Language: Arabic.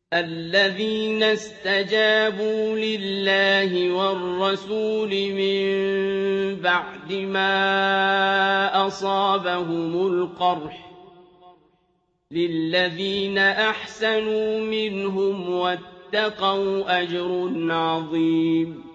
الَّذِينَ اسْتَجَابُوا لِلَّهِ وَالرَّسُولِ مِن بَعْدِ مَا أَصَابَهُمُ الْقَرْحُ ۚ لِلَّذِينَ أَحْسَنُوا مِنْهُمْ وَاتَّقَوْا أَجْرٌ عَظِيمٌ